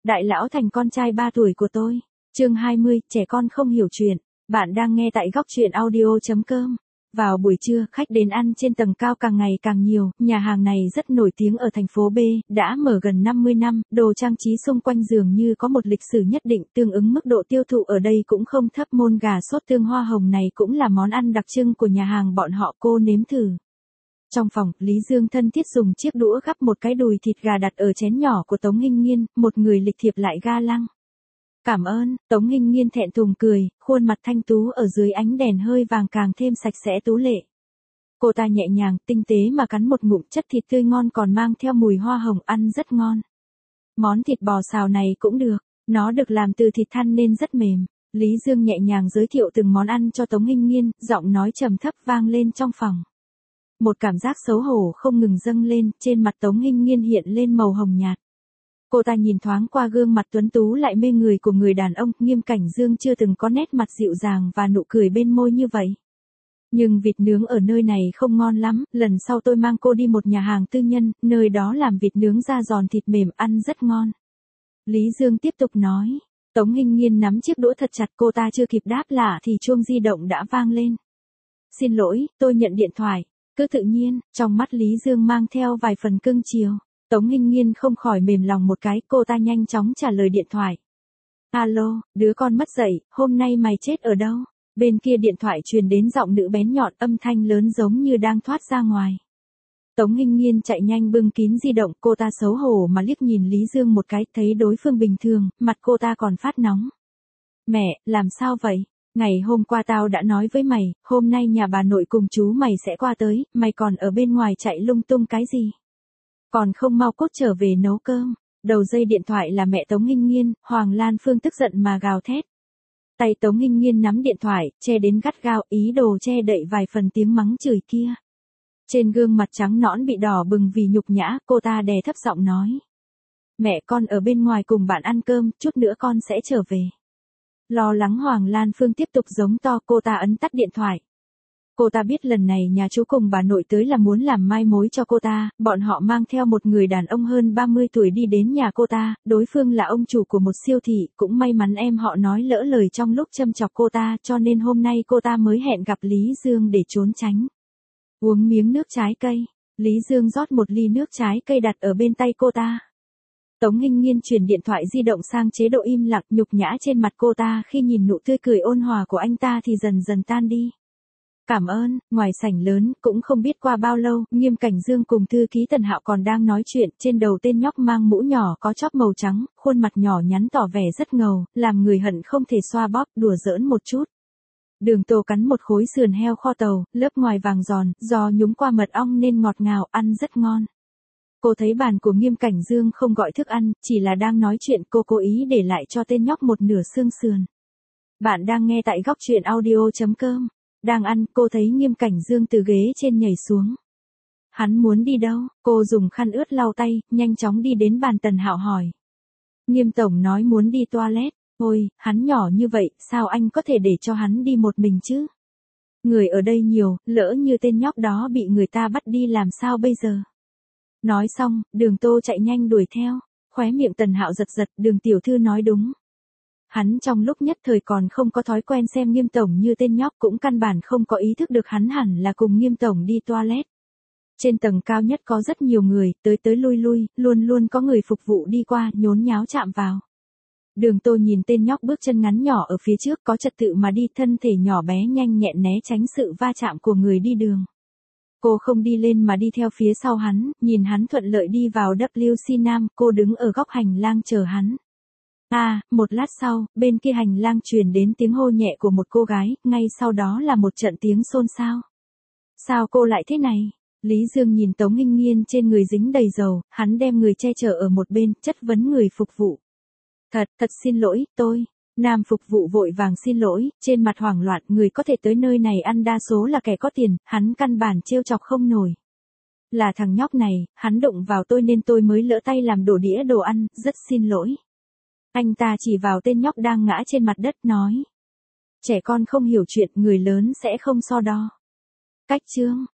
Đại lão thành con trai 3 tuổi của tôi. Chương 20, trẻ con không hiểu chuyện. Bạn đang nghe tại góc truyện audio.com. Vào buổi trưa, khách đến ăn trên tầng cao càng ngày càng nhiều, nhà hàng này rất nổi tiếng ở thành phố B, đã mở gần 50 năm, đồ trang trí xung quanh dường như có một lịch sử nhất định, tương ứng mức độ tiêu thụ ở đây cũng không thấp. Môn gà sốt tương hoa hồng này cũng là món ăn đặc trưng của nhà hàng bọn họ. Cô nếm thử. Trong phòng, Lý Dương thân thiết dùng chiếc đũa gắp một cái đùi thịt gà đặt ở chén nhỏ của Tống Nghinh Nghiên, một người lịch thiệp lại ga lăng. Cảm ơn, Tống Nghinh Nghiên thẹn thùng cười, khuôn mặt thanh tú ở dưới ánh đèn hơi vàng càng thêm sạch sẽ tú lệ. Cô ta nhẹ nhàng, tinh tế mà cắn một ngụm, chất thịt tươi ngon còn mang theo mùi hoa hồng, ăn rất ngon. Món thịt bò xào này cũng được, nó được làm từ thịt thăn nên rất mềm. Lý Dương nhẹ nhàng giới thiệu từng món ăn cho Tống Nghinh Nghiên, giọng nói trầm thấp vang lên trong phòng. Một cảm giác xấu hổ không ngừng dâng lên, trên mặt Tống Nghinh Nghiên hiện lên màu hồng nhạt. Cô ta nhìn thoáng qua gương mặt tuấn tú lại mê người của người đàn ông, Nghiêm Cảnh Dương chưa từng có nét mặt dịu dàng và nụ cười bên môi như vậy. Nhưng vịt nướng ở nơi này không ngon lắm, lần sau tôi mang cô đi một nhà hàng tư nhân, nơi đó làm vịt nướng da giòn thịt mềm, ăn rất ngon. Lý Dương tiếp tục nói. Tống Nghinh Nghiên nắm chiếc đũa thật chặt, cô ta chưa kịp đáp lạ thì chuông di động đã vang lên. Xin lỗi, tôi nhận điện thoại. Cứ tự nhiên, trong mắt Lý Dương mang theo vài phần cưng chiều. Tống Nghinh Nghiên không khỏi mềm lòng một cái, cô ta nhanh chóng trả lời điện thoại. Alo, đứa con mất dậy, hôm nay mày chết ở đâu? Bên kia điện thoại truyền đến giọng nữ bén nhọn, âm thanh lớn giống như đang thoát ra ngoài. Tống Nghinh Nghiên chạy nhanh bưng kín di động, cô ta xấu hổ mà liếc nhìn Lý Dương một cái, thấy đối phương bình thường, mặt cô ta còn phát nóng. Mẹ, làm sao vậy? Ngày hôm qua tao đã nói với mày, hôm nay nhà bà nội cùng chú mày sẽ qua tới, mày còn ở bên ngoài chạy lung tung cái gì? Còn không mau cốt trở về nấu cơm. Đầu dây điện thoại là mẹ Tống Nghinh Nghiên, Hoàng Lan Phương tức giận mà gào thét. Tay Tống Nghinh Nghiên nắm điện thoại, che đến gắt gao, ý đồ che đậy vài phần tiếng mắng chửi kia. Trên gương mặt trắng nõn bị đỏ bừng vì nhục nhã, cô ta đè thấp giọng nói. Mẹ con ở bên ngoài cùng bạn ăn cơm, chút nữa con sẽ trở về. Lo lắng Hoàng Lan Phương tiếp tục giống to, cô ta ấn tắt điện thoại. Cô ta biết lần này nhà chú cùng bà nội tới là muốn làm mai mối cho cô ta, bọn họ mang theo một người đàn ông hơn 30 tuổi đi đến nhà cô ta, đối phương là ông chủ của một siêu thị, cũng may mắn em họ nói lỡ lời trong lúc châm chọc cô ta, cho nên hôm nay cô ta mới hẹn gặp Lý Dương để trốn tránh. Uống miếng nước trái cây, Lý Dương rót một ly nước trái cây đặt ở bên tay cô ta. Tống Nghinh Nghiên chuyển điện thoại di động sang chế độ im lặng, nhục nhã trên mặt cô ta khi nhìn nụ tươi cười ôn hòa của anh ta thì dần dần tan đi. Cảm ơn. Ngoài sảnh lớn, cũng không biết qua bao lâu, Nghiêm Cảnh Dương cùng thư ký Tần Hạo còn đang nói chuyện, trên đầu tên nhóc mang mũ nhỏ có chóp màu trắng, khuôn mặt nhỏ nhắn tỏ vẻ rất ngầu, làm người hận không thể xoa bóp, đùa giỡn một chút. Đường Tô cắn một khối sườn heo kho tàu, lớp ngoài vàng giòn, do nhúng qua mật ong nên ngọt ngào, ăn rất ngon. Cô thấy bàn của Nghiêm Cảnh Dương không gọi thức ăn, chỉ là đang nói chuyện, cô cố ý để lại cho tên nhóc một nửa xương sườn. Bạn đang nghe tại góc truyện audio.com. Đang ăn, cô thấy Nghiêm Cảnh Dương từ ghế trên nhảy xuống. Hắn muốn đi đâu? Cô dùng khăn ướt lau tay, nhanh chóng đi đến bàn Tần Hạo hỏi. Nghiêm tổng nói muốn đi toilet. Ôi, hắn nhỏ như vậy, sao anh có thể để cho hắn đi một mình chứ? Người ở đây nhiều, lỡ như tên nhóc đó bị người ta bắt đi làm sao bây giờ? Nói xong, Đường Tô chạy nhanh đuổi theo. Khóe miệng Tần Hạo giật giật, Đường tiểu thư nói đúng. Hắn trong lúc nhất thời còn không có thói quen xem Nghiêm tổng như tên nhóc, cũng căn bản không có ý thức được hắn hẳn là cùng Nghiêm tổng đi toilet. Trên tầng cao nhất có rất nhiều người, tới tới lui lui, luôn luôn có người phục vụ đi qua, nhốn nháo chạm vào. Đường Tô nhìn tên nhóc bước chân ngắn nhỏ ở phía trước có trật tự mà đi, thân thể nhỏ bé nhanh nhẹn né tránh sự va chạm của người đi đường. Cô không đi lên mà đi theo phía sau hắn, nhìn hắn thuận lợi đi vào WC Nam, cô đứng ở góc hành lang chờ hắn. Một lát sau, bên kia hành lang truyền đến tiếng hô nhẹ của một cô gái, ngay sau đó là một trận tiếng xôn xao. Sao cô lại thế này? Lý Dương nhìn Tống Nghinh Nghiên trên người dính đầy dầu, hắn đem người che chở ở một bên, chất vấn người phục vụ. Thật xin lỗi, tôi. Nam phục vụ vội vàng xin lỗi, trên mặt hoảng loạn, người có thể tới nơi này ăn đa số là kẻ có tiền, hắn căn bản trêu chọc không nổi. Là thằng nhóc này, hắn đụng vào tôi nên tôi mới lỡ tay làm đổ đĩa đồ ăn, rất xin lỗi. Anh ta chỉ vào tên nhóc đang ngã trên mặt đất nói. Trẻ con không hiểu chuyện, người lớn sẽ không so đo. Cách chương.